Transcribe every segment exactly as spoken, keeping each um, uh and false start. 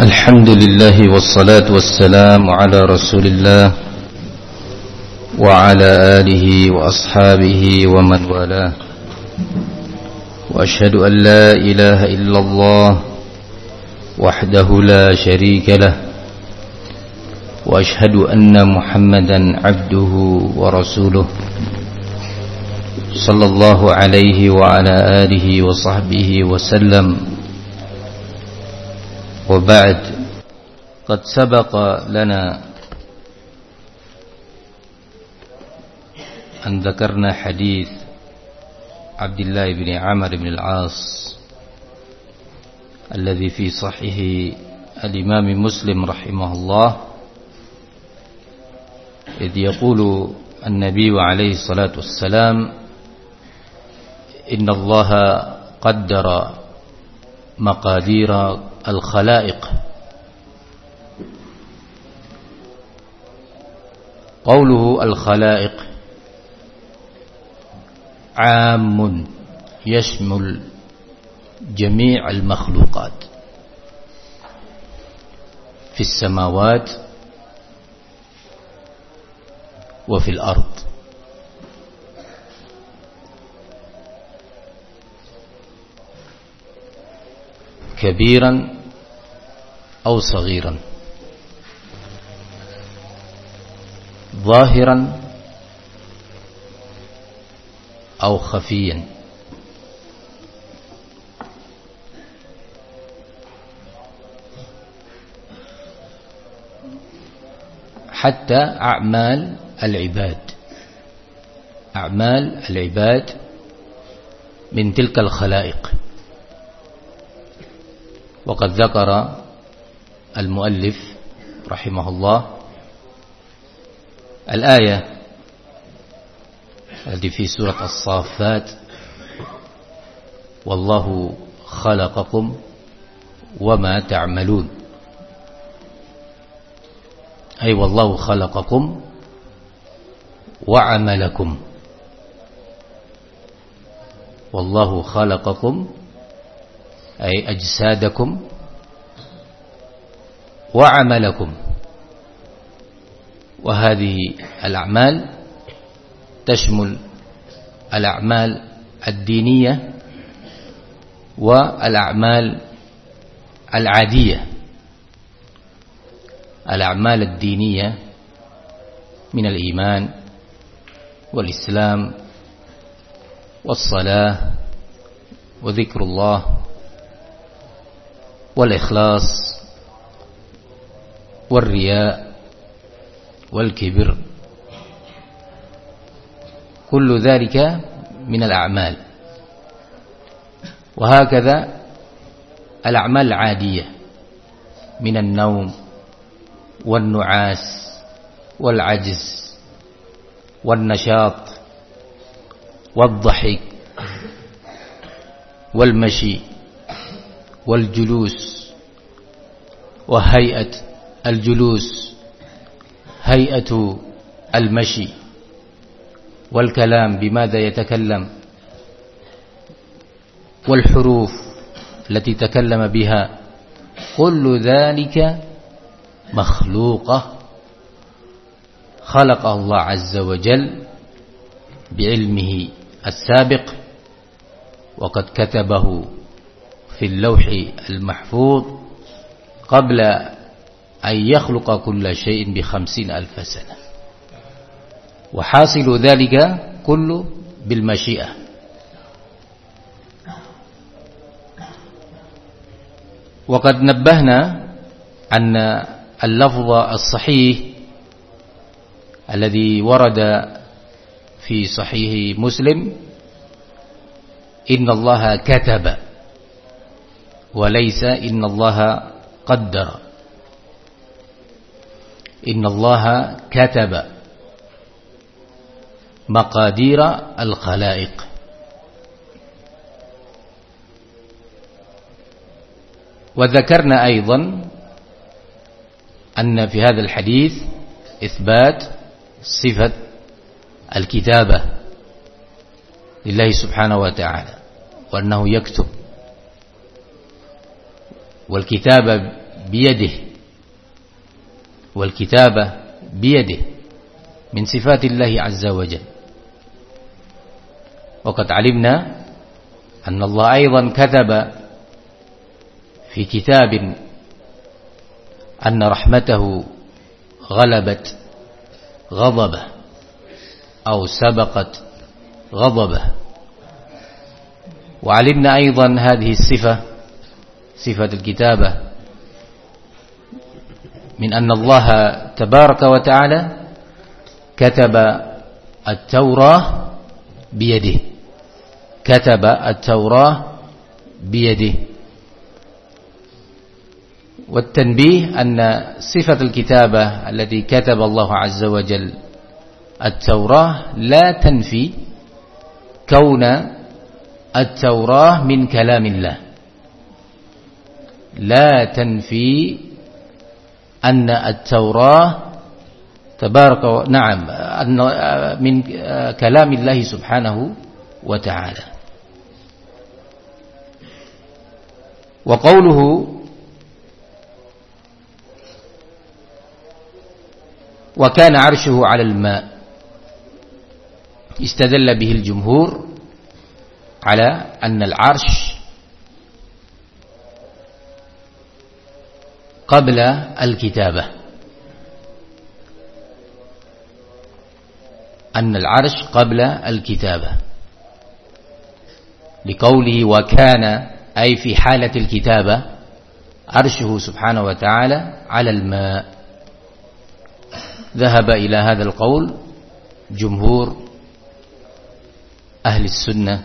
الحمد لله والصلاة والسلام على رسول الله وعلى آله وأصحابه ومن والاه، وأشهد أن لا إله إلا الله وحده لا شريك له، وأشهد أن محمدا عبده ورسوله صلى الله عليه وعلى آله وصحبه وسلم. وبعد، قد سبق لنا أن ذكرنا حديث عبد الله بن عمرو بن العاص الذي في صحيح الإمام مسلم رحمه الله، إذ يقول النبي عليه الصلاة والسلام: إن الله قدر مقادير الخلائق. قوله الخلائق عام يشمل جميع المخلوقات في السماوات وفي الأرض، كبيرا أو صغيرا، ظاهرا أو خفيا، حتى أعمال العباد أعمال العباد من تلك الخلائق. وقد ذكر المؤلف رحمه الله الآية التي في سورة الصافات: والله خلقكم وما تعملون، أي والله خلقكم وعملكم. والله خلقكم أي أجسادكم وعملكم، وهذه الأعمال تشمل الأعمال الدينية والأعمال العادية. الأعمال الدينية من الإيمان والإسلام والصلاة وذكر الله والإخلاص والرياء والكبر، كل ذلك من الأعمال. وهكذا الأعمال العادية من النوم والنعاس والعجز والنشاط والضحك والمشي والجلوس وهيئة الجلوس، هيئة المشي، والكلام بماذا يتكلم، والحروف التي تكلم بها، كل ذلك مخلوقة خلقه الله عز وجل بعلمه السابق، وقد كتبه في اللوح المحفوظ قبل أن يخلق كل شيء بخمسين ألف سنة. وحاصل ذلك كله بالمشيئة. وقد نبهنا أن اللفظ الصحيح الذي ورد في صحيح مسلم: إن الله كتب، وليس إن الله قدر. إن الله كتب مقادير الخلائق. وذكرنا أيضا أن في هذا الحديث إثبات صفة الكتابة لله سبحانه وتعالى، وأنه يكتب، والكتابة بيده، والكتابة بيده من صفات الله عز وجل. وقد علمنا أن الله أيضا كتب في كتاب أن رحمته غلبت غضبه أو سبقت غضبه. وعلمنا أيضا هذه الصفة، صفة الكتابة، من أن الله تبارك وتعالى كتب التوراة بيده، كتب التوراة بيده. والتنبيه أن صفة الكتابة التي كتب الله عز وجل التوراة لا تنفي كون التوراة من كلام الله، لا تنفي أن التوراة تبارك و... نعم أن من كلام الله سبحانه وتعالى. وقوله وكان عرشه على الماء استدل به الجمهور على أن العرش قبل الكتابة، أن العرش قبل الكتابة، لقوله وكان أي في حالة الكتابة عرشه سبحانه وتعالى على الماء. ذهب إلى هذا القول جمهور أهل السنة،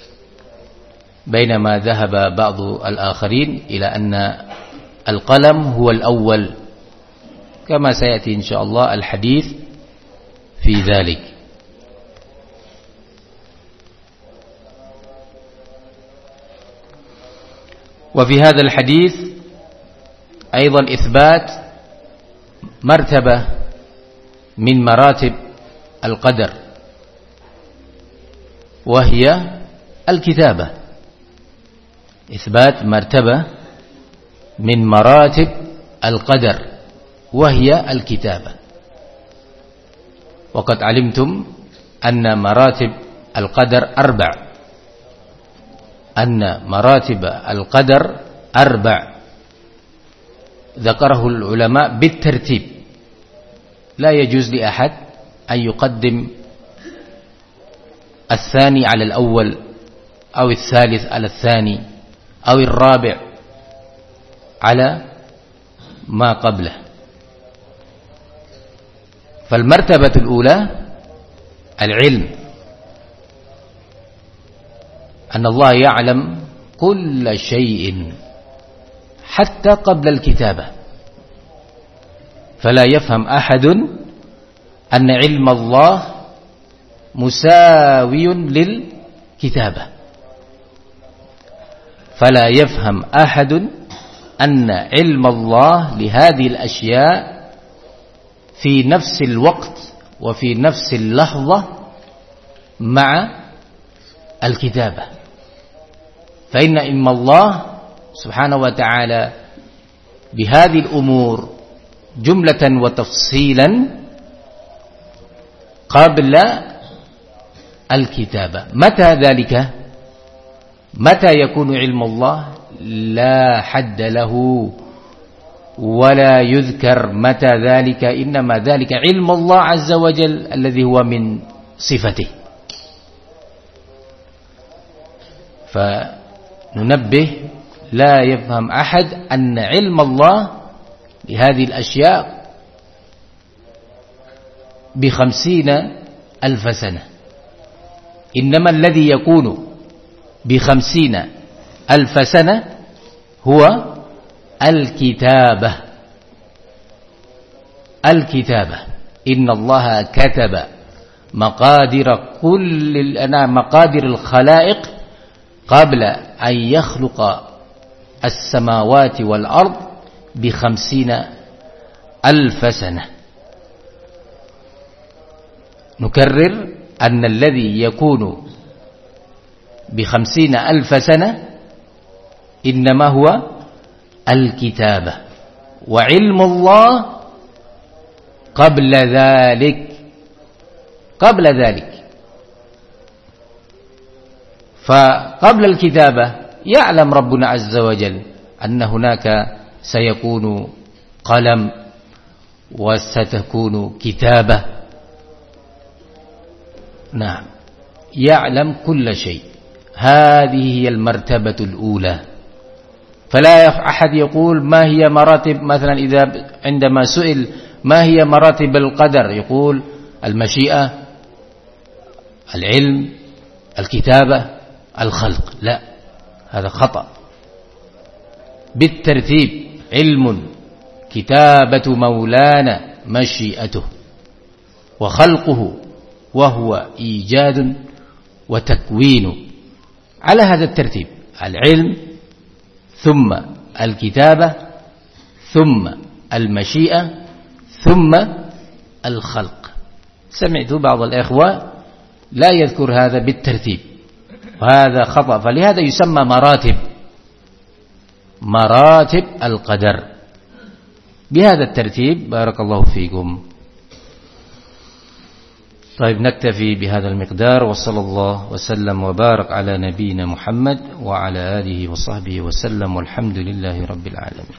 بينما ذهب بعض الآخرين إلى أن القلم هو الأول، كما سيأتي إن شاء الله الحديث في ذلك. وفي هذا الحديث أيضا إثبات مرتبة من مراتب القدر، وهي الكتابة، إثبات مرتبة من مراتب القدر وهي الكتابة. وقد علمتم أن مراتب القدر أربع، أن مراتب القدر أربع ذكره العلماء بالترتيب، لا يجوز لأحد أن يقدم الثاني على الأول أو الثالث على الثاني أو الرابع على ما قبله. فالمرتبة الأولى العلم، أن الله يعلم كل شيء حتى قبل الكتابة، فلا يفهم أحد أن علم الله مساوي للكتابة، فلا يفهم أحد أن علم الله لهذه الأشياء في نفس الوقت وفي نفس اللحظة مع الكتابة. فإن علم الله سبحانه وتعالى بهذه الأمور جملة وتفصيلا قبل الكتابة. متى ذلك؟ متى يكون علم الله؟ لا حد له ولا يذكر متى ذلك، إنما ذلك علم الله عز وجل الذي هو من صفته. فننبه لا يفهم أحد أن علم الله لهذه الأشياء بخمسين ألف سنة، إنما الذي يكون بخمسين ألف سنة هو الكتابة. الكتابة إن الله كتب مقادير كل مقادير الخلائق قبل أن يخلق السماوات والأرض بخمسين ألف سنة. نكرر أن الذي يكون بخمسين ألف سنة إنما هو الكتابة. وعلم الله قبل ذلك قبل ذلك فقبل الكتابة يعلم ربنا عز وجل أن هناك سيكون قلم وستكون كتابة. نعم يعلم كل شيء. هذه هي المرتبة الأولى. فلا أحد يقول ما هي مراتب، مثلا إذا عندما سئل ما هي مراتب القدر يقول المشيئة، العلم، الكتابة، الخلق. لا، هذا خطأ. بالترتيب: علم، كتابة مولانا، مشيئته، وخلقه وهو إيجاد وتكوين، على هذا الترتيب: العلم ثم الكتابة ثم المشيئة ثم الخلق. سمعت بعض الإخوة لا يذكر هذا بالترتيب، وهذا خطأ. فلهذا يسمى مراتب مراتب القدر بهذا الترتيب. بارك الله فيكم. طيب نكتفي بهذا المقدار، وصلى الله وسلم وبارك على نبينا محمد وعلى آله وصحبه وسلم، والحمد لله رب العالمين.